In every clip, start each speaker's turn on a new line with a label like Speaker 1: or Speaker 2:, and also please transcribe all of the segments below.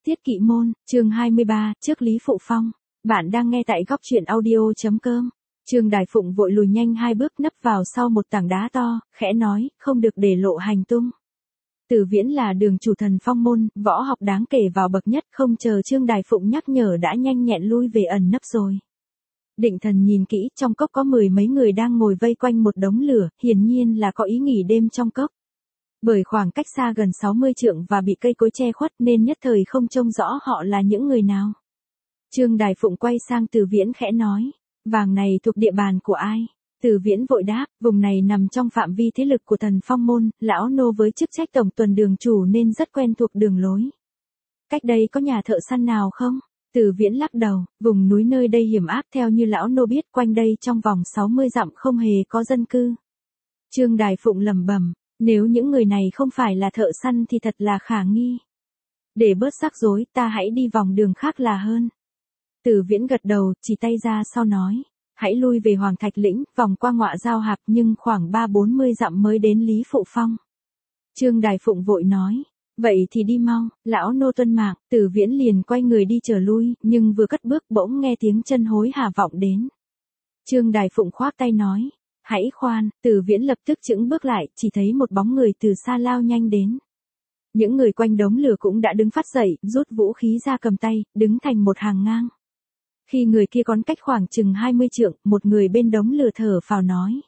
Speaker 1: Tiết Kỵ Môn, chương 23, trước Lý Phụ Phong. Bạn đang nghe tại góc truyện audio.com. Trương Đài Phụng vội lùi nhanh 2 bước nấp vào sau một tảng đá to, khẽ nói, không được để lộ hành tung. Từ Viễn là đường chủ Thần Phong môn, võ học đáng kể vào bậc nhất, không chờ Trương Đài Phụng nhắc nhở đã nhanh nhẹn lui về ẩn nấp rồi. Định Thần nhìn kỹ, trong cốc có 10 mấy người đang ngồi vây quanh một đống lửa, hiển nhiên là có ý nghỉ đêm trong cốc. Bởi khoảng cách xa gần 60 trượng và bị cây cối che khuất nên nhất thời không trông rõ họ là những người nào. Trương Đài Phụng quay sang Từ Viễn khẽ nói, vàng này thuộc địa bàn của ai? Từ Viễn vội đáp, vùng này nằm trong phạm vi thế lực của Thần Phong môn, lão nô với chức trách tổng tuần đường chủ nên rất quen thuộc đường lối. Cách đây có nhà thợ săn nào không? Từ Viễn lắc đầu, vùng núi nơi đây hiểm ác, theo như lão nô biết, quanh đây trong vòng 60 dặm không hề có dân cư. Trương Đài Phụng lẩm bẩm, nếu những người này không phải là thợ săn thì thật là khả nghi. Để bớt rắc rối, ta hãy đi vòng đường khác là hơn. Từ Viễn gật đầu, chỉ tay ra sau nói, hãy lui về Hoàng Thạch Lĩnh, vòng qua Ngọa Giao Hạp, nhưng khoảng 30-40 dặm mới đến Lý Phụ Phong. Trương Đài Phụng vội nói, vậy thì đi mau, lão nô tuân mạng. Từ Viễn liền quay người đi trở lui, nhưng vừa cất bước bỗng nghe tiếng chân hối hả vọng đến. Trương Đài Phụng khoác tay nói, hãy khoan. Từ Viễn lập tức chững bước lại, chỉ thấy một bóng người từ xa lao nhanh đến. Những người quanh đống lửa cũng đã đứng phát dậy, rút vũ khí ra cầm tay, đứng thành một hàng ngang. Khi người kia còn cách khoảng chừng 20 trượng, một người bên đống lửa thở phào nói,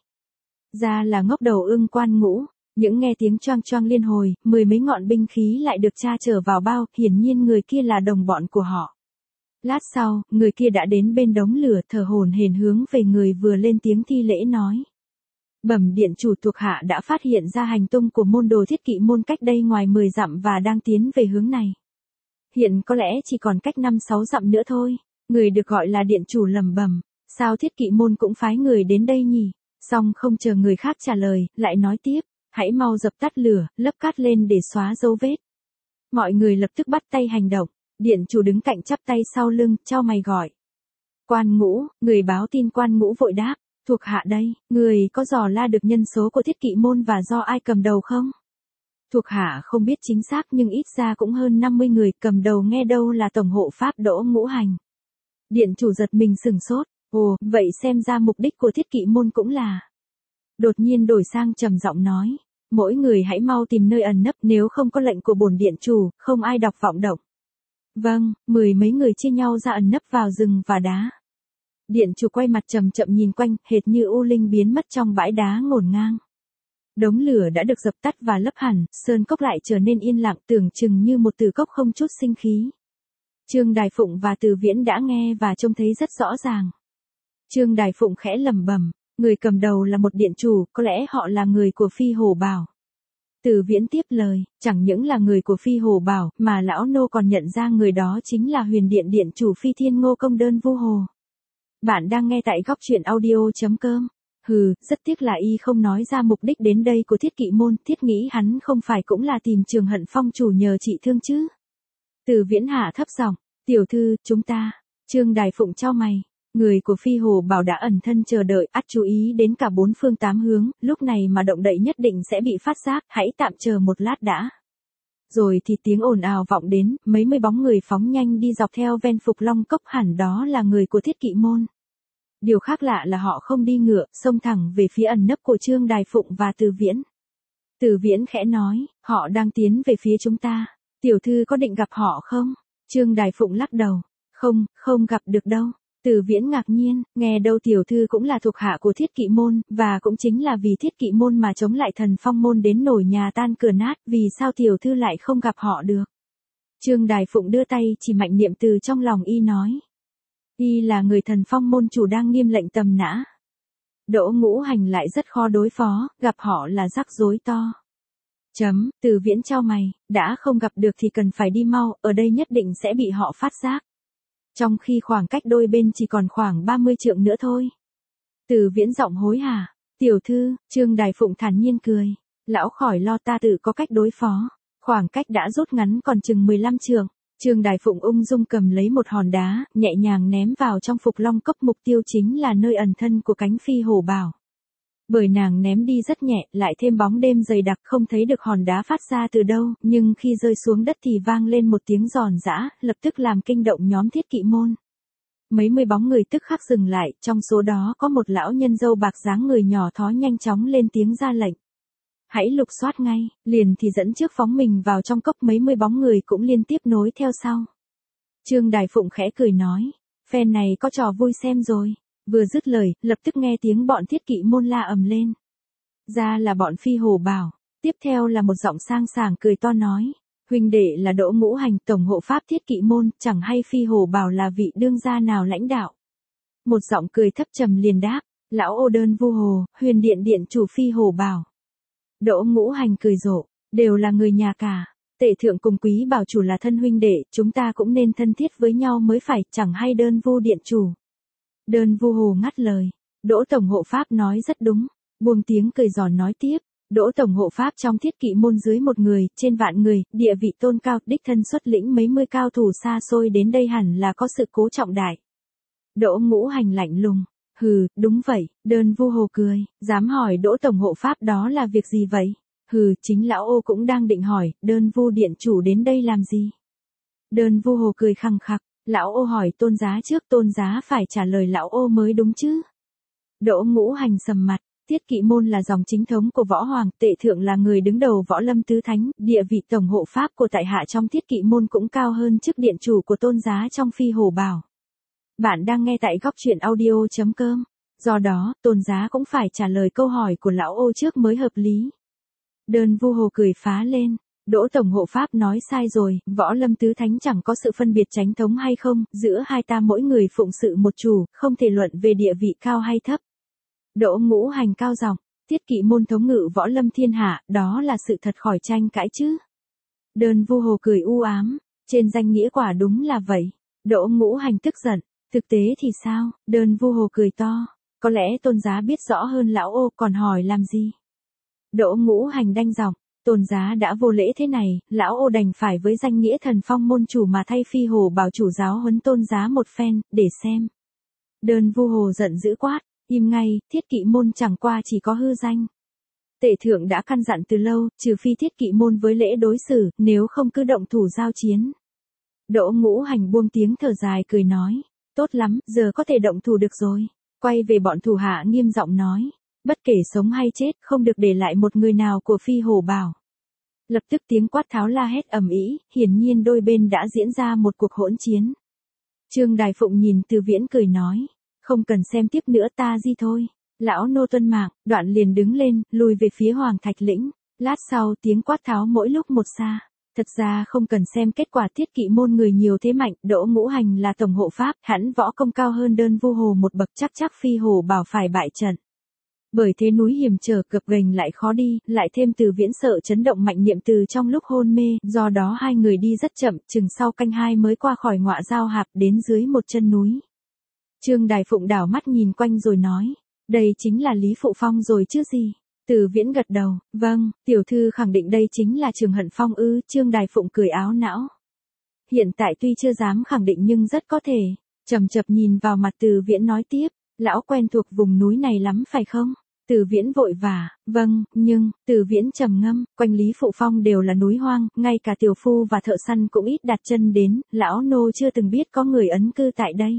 Speaker 1: ra là ngốc đầu ưng Quan Ngũ. Những nghe tiếng choang choang liên hồi, 10 mấy ngọn binh khí lại được tra chở vào bao, hiển nhiên người kia là đồng bọn của họ. Lát sau, người kia đã đến bên đống lửa, thở hổn hển hướng về người vừa lên tiếng thi lễ nói, bẩm điện chủ, thuộc hạ đã phát hiện ra hành tung của môn đồ Thiết Kỵ môn cách đây ngoài 10 dặm và đang tiến về hướng này. Hiện có lẽ chỉ còn cách 5-6 dặm nữa thôi. Người được gọi là điện chủ lẩm bẩm, sao Thiết Kỵ môn cũng phái người đến đây nhỉ? Xong không chờ người khác trả lời, lại nói tiếp, hãy mau dập tắt lửa, lấp cát lên để xóa dấu vết. Mọi người lập tức bắt tay hành động. Điện chủ đứng cạnh chắp tay sau lưng, chau mày gọi, Quan Ngũ. Người báo tin Quan Ngũ vội đáp, thuộc hạ đây. Người có dò la được nhân số của Thiết Kỵ môn và do ai cầm đầu không? Thuộc hạ không biết chính xác nhưng ít ra cũng hơn 50 người, cầm đầu nghe đâu là tổng hộ pháp Đỗ Ngũ Hành. Điện chủ giật mình sừng sốt, ồ, vậy xem ra mục đích của Thiết Kỵ môn cũng là. Đột nhiên đổi sang trầm giọng nói, mỗi người hãy mau tìm nơi ẩn nấp, nếu không có lệnh của bổn điện chủ, không ai đọc vọng động. Vâng. 10 mấy người chia nhau ra ẩn nấp vào rừng và đá. Điện chủ quay mặt chậm chậm nhìn quanh, hệt như u linh biến mất trong bãi đá ngổn ngang. Đống lửa đã được dập tắt và lấp hẳn, sơn cốc lại trở nên yên lặng, tưởng chừng như một tử cốc không chút sinh khí. Trương Đài Phụng và Từ Viễn đã nghe và trông thấy rất rõ ràng. Trương Đài Phụng khẽ lẩm bẩm, người cầm đầu là một điện chủ, có lẽ họ là người của Phi Hổ Bảo. Từ Viễn tiếp lời, chẳng những là người của Phi Hổ Bảo, mà lão nô còn nhận ra người đó chính là Huyền Điện điện chủ Phi Thiên Ngô Công Đơn Vu Hồ. Bạn đang nghe tại góc truyện audio.com. Hừ, rất tiếc là y không nói ra mục đích đến đây của Thiết Kỵ môn, thiết nghĩ hắn không phải cũng là tìm Trường Hận Phong chủ nhờ trị thương chứ. Từ Viễn hạ thấp giọng, tiểu thư, chúng ta. Trương Đài Phụng chau mày, người của Phi Hồ Bảo đã ẩn thân chờ đợi, ắt chú ý đến cả 4 phương 8 hướng, lúc này mà động đậy nhất định sẽ bị phát giác, hãy tạm chờ một lát đã. Rồi thì tiếng ồn ào vọng đến, mấy mươi bóng người phóng nhanh đi dọc theo ven Phục Long Cốc, hẳn đó là người của Thiết Kỵ môn. Điều khác lạ là họ không đi ngựa, xông thẳng về phía ẩn nấp của Trương Đài Phụng và Từ Viễn. Từ Viễn khẽ nói, họ đang tiến về phía chúng ta. Tiểu thư có định gặp họ không? Trương Đài Phụng lắc đầu, không gặp được đâu. Từ Viễn ngạc nhiên, nghe đâu tiểu thư cũng là thuộc hạ của Thiết Kỵ môn, và cũng chính là vì Thiết Kỵ môn mà chống lại Thần Phong môn đến nổi nhà tan cửa nát, vì sao tiểu thư lại không gặp họ được? Trương Đài Phụng đưa tay chỉ mạnh niệm từ trong lòng y nói, y là người Thần Phong môn chủ đang nghiêm lệnh tầm nã. Đỗ Ngũ Hành lại rất khó đối phó, gặp họ là rắc rối to. Từ Viễn chau mày, đã không gặp được thì cần phải đi mau, ở đây nhất định sẽ bị họ phát giác. Trong khi khoảng cách đôi bên chỉ còn khoảng 30 trượng nữa thôi. Từ Viễn giọng hối hả, tiểu thư. Trương Đài Phụng thản nhiên cười, lão khỏi lo, ta tự có cách đối phó. Khoảng cách đã rút ngắn còn chừng 15 trượng. Trương Đài Phụng ung dung cầm lấy một hòn đá, nhẹ nhàng ném vào trong Phục Long Cốc, mục tiêu chính là nơi ẩn thân của cánh Phi Hổ Bảo. Bởi nàng ném đi rất nhẹ, lại thêm bóng đêm dày đặc không thấy được hòn đá phát ra từ đâu, nhưng khi rơi xuống đất thì vang lên một tiếng giòn giã, lập tức làm kinh động nhóm thiết kỵ môn. Mấy mươi bóng người tức khắc dừng lại, trong số đó có một lão nhân râu bạc dáng người nhỏ thó nhanh chóng lên tiếng ra lệnh. Hãy lục soát ngay, liền thì dẫn trước phóng mình vào trong cốc, mấy mươi bóng người cũng liên tiếp nối theo sau. Trương Đài Phụng khẽ cười nói, phen này có trò vui xem rồi. Vừa dứt lời, lập tức nghe tiếng bọn thiết kỵ môn la ầm lên. Ra là bọn Phi Hổ Bảo. Tiếp theo là một giọng sang sảng cười to nói, huynh đệ là Đỗ Ngũ Hành, tổng hộ pháp thiết kỵ môn, chẳng hay Phi Hổ Bảo là vị đương gia nào lãnh đạo. Một giọng cười thấp trầm liền đáp, lão ô Đơn Vu Hồ, Huyền Điện điện chủ Phi Hổ Bảo. Đỗ Ngũ Hành cười rộ, đều là người nhà cả. Tể thượng cùng Quý Bảo chủ là thân huynh đệ, chúng ta cũng nên thân thiết với nhau mới phải, chẳng hay Đơn Vu điện chủ. Đơn Vu Hồ ngắt lời, Đỗ tổng hộ pháp nói rất đúng, buông tiếng cười giòn nói tiếp, Đỗ tổng hộ pháp trong thiết kỵ môn dưới một người, trên vạn người, địa vị tôn cao, đích thân xuất lĩnh mấy mươi cao thủ xa xôi đến đây hẳn là có sự cố trọng đại. Đỗ Ngũ Hành lạnh lùng, hừ, đúng vậy. Đơn Vu Hồ cười, dám hỏi Đỗ tổng hộ pháp đó là việc gì vậy? Hừ, chính lão ô cũng đang định hỏi, Đơn Vu điện chủ đến đây làm gì? Đơn Vu Hồ cười khăng khặc, lão ô hỏi tôn giá trước, tôn giá phải trả lời lão ô mới đúng chứ. Đỗ Ngũ Hành sầm mặt, thiết kỵ môn là dòng chính thống của võ hoàng, tể thượng là người đứng đầu võ lâm tứ thánh, địa vị tổng hộ pháp của tại hạ trong thiết kỵ môn cũng cao hơn chức điện chủ của tôn giá trong Phi Hổ Bảo. Bạn đang nghe tại góc truyện audio.com, do đó, tôn giá cũng phải trả lời câu hỏi của lão ô trước mới hợp lý. Đơn Vu Hồ cười phá lên, Đỗ tổng hộ pháp nói sai rồi, võ lâm tứ thánh chẳng có sự phân biệt chánh thống hay không, giữa hai ta mỗi người phụng sự một chủ, không thể luận về địa vị cao hay thấp. Đỗ Ngũ Hành cao giọng, thiết kỵ môn thống ngự võ lâm thiên hạ, đó là sự thật khỏi tranh cãi chứ. Đơn Vu Hồ cười u ám, trên danh nghĩa quả đúng là vậy. Đỗ Ngũ Hành tức giận, thực tế thì sao? Đơn Vu Hồ cười to, có lẽ tôn giá biết rõ hơn lão ô, còn hỏi làm gì? Đỗ Ngũ Hành đanh giọng, tôn giá đã vô lễ thế này, lão ô đành phải với danh nghĩa thần phong môn chủ mà thay Phi Hổ Bảo chủ giáo huấn tôn giá một phen, để xem. Đơn Vu Hồ giận dữ quát, im ngay, thiết kỵ môn chẳng qua chỉ có hư danh. Tể thượng đã căn dặn từ lâu, trừ phi thiết kỵ môn với lễ đối xử, nếu không cứ động thủ giao chiến. Đỗ Ngũ Hành buông tiếng thở dài cười nói, tốt lắm, giờ có thể động thủ được rồi. Quay về bọn thủ hạ nghiêm giọng nói, bất kể sống hay chết, không được để lại một người nào của Phi Hổ Bảo. Lập tức tiếng quát tháo la hét ầm ĩ, hiển nhiên đôi bên đã diễn ra một cuộc hỗn chiến. Trương Đài Phụng nhìn Từ Viễn cười nói, không cần xem tiếp nữa, ta di thôi. Lão nô tuân mạng, đoạn liền đứng lên, lùi về phía Hoàng Thạch Lĩnh. Lát sau tiếng quát tháo mỗi lúc một xa. Thật ra không cần xem kết quả, thiết kỵ môn người nhiều thế mạnh, Đỗ Ngũ Hành là tổng hộ pháp, hẳn võ công cao hơn Đơn Vu Hồ một bậc, chắc Phi Hổ Bảo phải bại trận. Bởi thế núi hiểm trở gập ghềnh lại khó đi, lại thêm Từ Viễn sợ chấn động mạnh niệm từ trong lúc hôn mê, do đó hai người đi rất chậm, chừng sau canh hai mới qua khỏi ngọa giao hạp đến dưới một chân núi. Trương Đài Phụng đảo mắt nhìn quanh rồi nói, đây chính là Lý Phụ Phong rồi chứ gì. Từ Viễn gật đầu, vâng, tiểu thư khẳng định đây chính là Trường Hận Phong ư. Trương Đài Phụng cười áo não. Hiện tại tuy chưa dám khẳng định nhưng rất có thể. Chầm chập nhìn vào mặt Từ Viễn nói tiếp, lão quen thuộc vùng núi này lắm phải không? Từ Viễn vội vã, vâng, nhưng, Từ Viễn trầm ngâm, quanh Lý Phụ Phong đều là núi hoang, ngay cả tiểu phu và thợ săn cũng ít đặt chân đến, lão nô chưa từng biết có người ấn cư tại đây.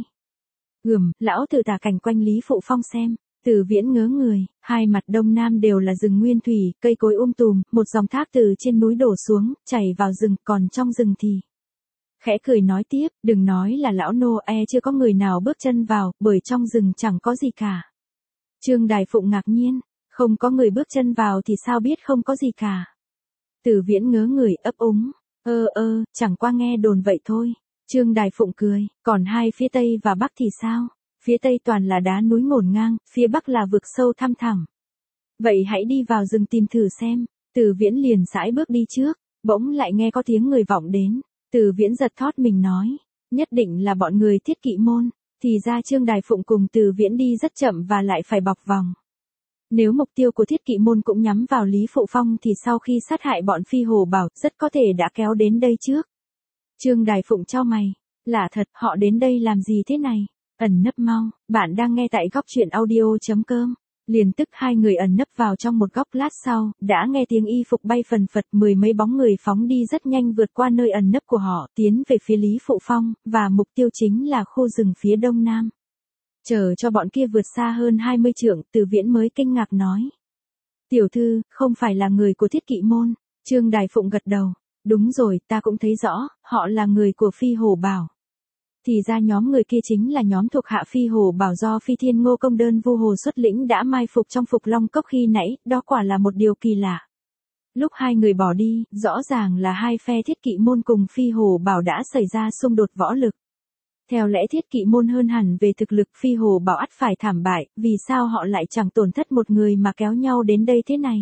Speaker 1: Lão tự tả cảnh quanh Lý Phụ Phong xem. Từ Viễn ngớ người, hai mặt đông nam đều là rừng nguyên thủy, cây cối tùm, một dòng thác từ trên núi đổ xuống, chảy vào rừng, còn trong rừng thì. Khẽ cười nói tiếp, đừng nói là lão nô chưa có người nào bước chân vào, bởi trong rừng chẳng có gì cả. Trương Đài Phụng ngạc nhiên, không có người bước chân vào thì sao biết không có gì cả. Từ Viễn ngớ người ấp úng, chẳng qua nghe đồn vậy thôi. Trương Đài Phụng cười, còn hai phía tây và bắc thì sao? Phía tây toàn là đá núi ngổn ngang, phía bắc là vực sâu thăm thẳm. Vậy hãy đi vào rừng tìm thử xem. Từ Viễn liền sải bước đi trước, bỗng lại nghe có tiếng người vọng đến. Từ Viễn giật thót mình nói, nhất định là bọn người thiết kỵ môn. Thì ra Trương Đài Phụng cùng Từ Viễn đi rất chậm và lại phải bọc vòng. Nếu mục tiêu của thiết kỵ môn cũng nhắm vào Lý Phụ Phong thì sau khi sát hại bọn Phi Hổ Bảo, rất có thể đã kéo đến đây trước. Trương Đài Phụng chau mày, lạ thật, họ đến đây làm gì thế này? Ẩn nấp mau, bạn đang nghe tại góc truyện audio.com. Liền tức hai người ẩn nấp vào trong một góc, lát sau, đã nghe tiếng y phục bay phần phật, mười mấy bóng người phóng đi rất nhanh vượt qua nơi ẩn nấp của họ, tiến về phía Lý Phụ Phong, và mục tiêu chính là khu rừng phía đông nam. Chờ cho bọn kia vượt xa hơn 20 trượng, Từ Viễn mới kinh ngạc nói. Tiểu thư, không phải là người của Thiết Kỵ môn. Trương Đài Phụng gật đầu. Đúng rồi, ta cũng thấy rõ, họ là người của Phi Hổ Bảo. Thì ra nhóm người kia chính là nhóm thuộc hạ Phi Hổ Bảo do Phi Thiên Ngô Công Đơn Vu Hồ xuất lĩnh đã mai phục trong Phục Long Cốc khi nãy, đó quả là một điều kỳ lạ. Lúc hai người bỏ đi, rõ ràng là hai phe Thiết Kỵ môn cùng Phi Hổ Bảo đã xảy ra xung đột võ lực. Theo lẽ Thiết Kỵ môn hơn hẳn về thực lực, Phi Hổ Bảo ắt phải thảm bại, vì sao họ lại chẳng tổn thất một người mà kéo nhau đến đây thế này?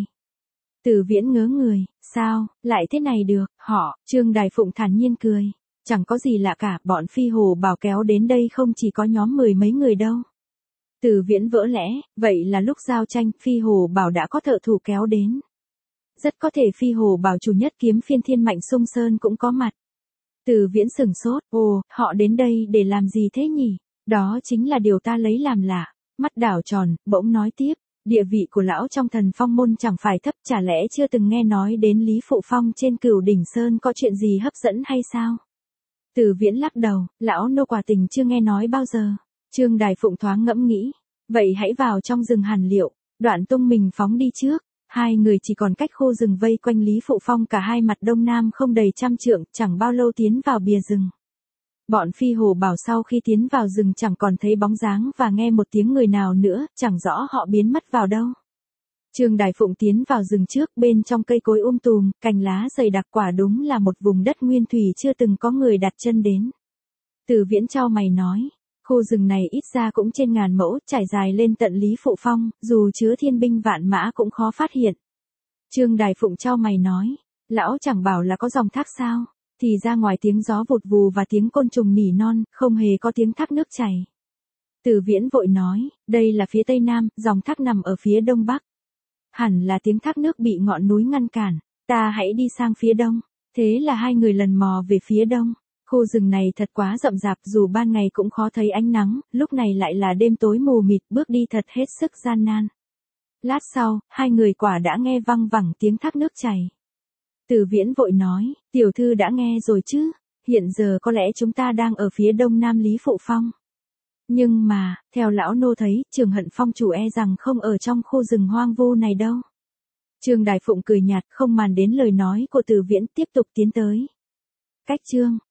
Speaker 1: Từ Viễn ngớ người, sao, lại thế này được, Trương Đài Phụng thản nhiên cười. Chẳng có gì lạ cả, bọn Phi Hổ Bảo kéo đến đây không chỉ có nhóm mười mấy người đâu. Từ Viễn vỡ lẽ, vậy là lúc giao tranh, Phi Hổ Bảo đã có thợ thủ kéo đến. Rất có thể Phi Hổ Bảo chủ nhất kiếm phiên Thiên Mạnh Sung Sơn cũng có mặt. Từ Viễn sửng sốt, họ đến đây để làm gì thế nhỉ? Đó chính là điều ta lấy làm lạ. Mắt đảo tròn, bỗng nói tiếp, địa vị của lão trong Thần Phong môn chẳng phải thấp, chả lẽ chưa từng nghe nói đến Lý Phụ Phong trên Cửu Đỉnh Sơn có chuyện gì hấp dẫn hay sao? Từ Viễn lắc đầu, lão nô quả tình chưa nghe nói bao giờ. Trương Đài Phụng thoáng ngẫm nghĩ, vậy hãy vào trong rừng hàn liệu. Đoạn tung mình phóng đi trước. Hai người chỉ còn cách khu rừng vây quanh Lý Phụ Phong cả hai mặt đông nam không đầy 100 trượng, chẳng bao lâu tiến vào bìa rừng. Bọn Phi Hổ Bảo sau khi tiến vào rừng chẳng còn thấy bóng dáng và nghe một tiếng người nào nữa, chẳng rõ họ biến mất vào đâu. Trương Đài Phụng tiến vào rừng trước, bên trong cây cối tùm, cành lá dày đặc, quả đúng là một vùng đất nguyên thủy chưa từng có người đặt chân đến. Từ Viễn chau mày nói, khu rừng này ít ra cũng trên 1000 mẫu, trải dài lên tận Lý Phụ Phong, dù chứa thiên binh vạn mã cũng khó phát hiện. Trương Đài Phụng chau mày nói, lão chẳng bảo là có dòng thác sao, thì ra ngoài tiếng gió vụt vù và tiếng côn trùng nỉ non, không hề có tiếng thác nước chảy. Từ Viễn vội nói, đây là phía tây nam, dòng thác nằm ở phía đông bắc. Hẳn là tiếng thác nước bị ngọn núi ngăn cản, ta hãy đi sang phía đông. Thế là hai người lần mò về phía đông. Khu rừng này thật quá rậm rạp, dù ban ngày cũng khó thấy ánh nắng, lúc này lại là đêm tối mù mịt, bước đi thật hết sức gian nan. Lát sau, hai người quả đã nghe văng vẳng tiếng thác nước chảy. Từ Viễn vội nói, tiểu thư đã nghe rồi chứ, hiện giờ có lẽ chúng ta đang ở phía đông nam Lý Phụ Phong. Nhưng mà, theo lão nô thấy, Trường Hận Phong chủ e rằng không ở trong khu rừng hoang vu này đâu. Trương Đài Phụng cười nhạt, không màn đến lời nói của Từ Viễn, tiếp tục tiến tới. Cách chương